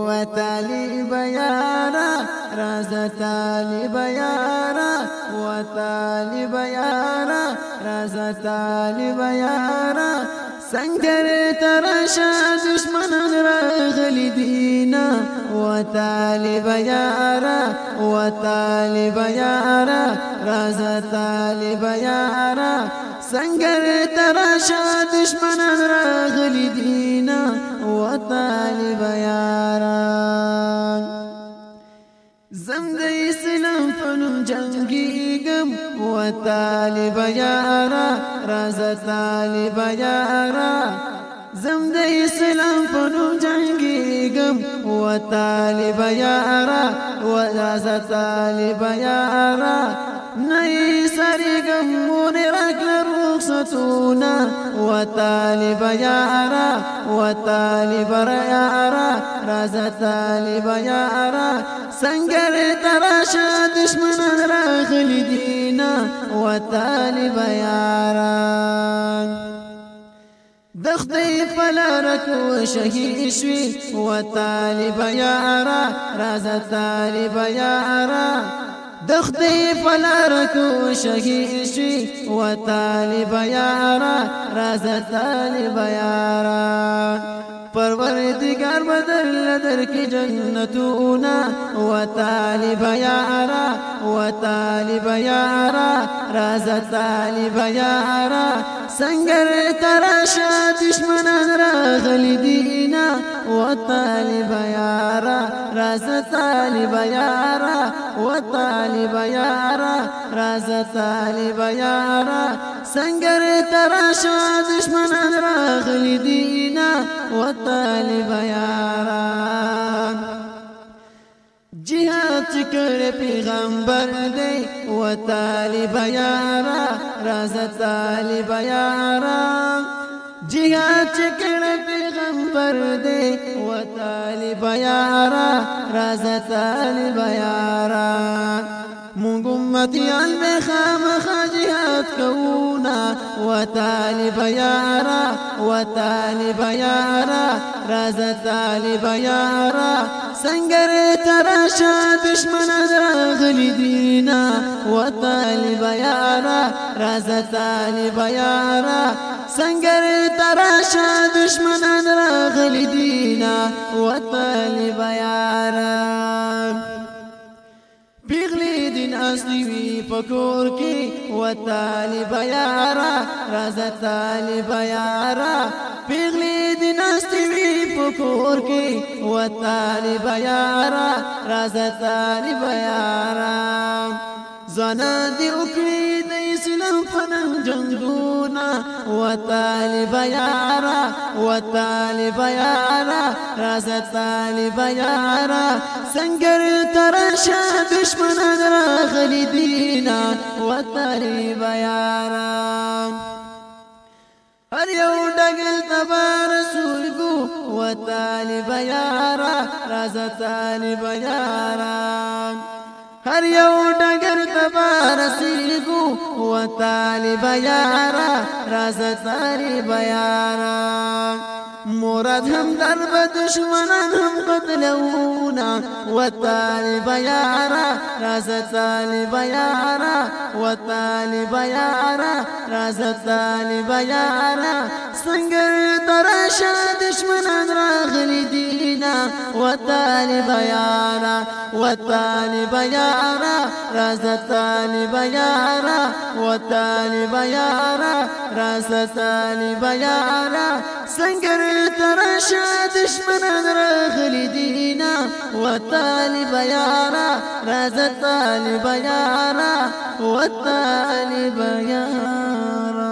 و طالب یارا راز طالب یارا و طالب یارا راز طالب یارا سنگر تراشا دشمنان راغلی دینا و طالب یارا و طالب یارا راز طالب یارا سنگر تراشا دشمنان راغلی دینا و طالب یارا زم د اسلام فنم جنگیگم و طالب یارا راز طالب یارا زم د اسلام فنم جنگیگم و طالب یارا و راز طالب یارا نئی سریگم مونی رکل رخصتونا و طالب یارا و طالب یارا راز طالب یارا سنگر تراشا دشمنان راغلی دینا و طالب یارا دختی فلارک و شهید شوی و طالب یارا راز طالب یارا دختی فلارک و شهید شوی و طالب یارا راز طالب یارا پروردگار بدل در کی جنتونا و طالب یارا و طالب یارا راز طالب یارا سنگر تراشا دشمنان راغلی دینا و طالب یارا راز طالب یارا و طالب یارا راز طالب یارا سنگر تراشا دشمنان راغلی دینا و طالب یارا جهاد چکر پیغمبر دی و طالب یارا راز طالب یارا جهاد چکر پیغمبر دی و طالب یارا راز طالب یارا مونږ امتیان به خامخا جهاد کونا و طالب یارا و طالب یارا راز طالب یارا سنگر تراشا دشمنان راغلی دینا و طالب یارا راز طالب یارا سنگر تراشا دشمنان راغلی دینا و طالب یارا پیغلی دین اصلی وی پکور کی و طالب یارا راز طالب یارا پیغلی دین اصلی وی پکور کی و طالب یارا راز طالب یارا زنا دی اکری د اسلام فنن جنگونا و طالب یارا و طالب یارا راز طالب یارا سنگر تراشا دشمنان راغلی دینا و طالب یارا هر یو ډګر تبا رسول کو و طالب یارا راز طالب یارا هر یو ډګر تبا رسول کو و طالب یارا راز طالب یارا مراد هم درب دشمنان هم قتلونا و طالب یارا راز طالب یارا و طالب یارا راز طالب یارا سنگر تراشا دشمنان راغلی دینا و طالب یارا و طالب یارا راز طالب یارا و طالب یارا راز طالب یارا سنگر تراشا دشمنان راغلی دینا و طالب یارا راز طالب یارا و طالب یارا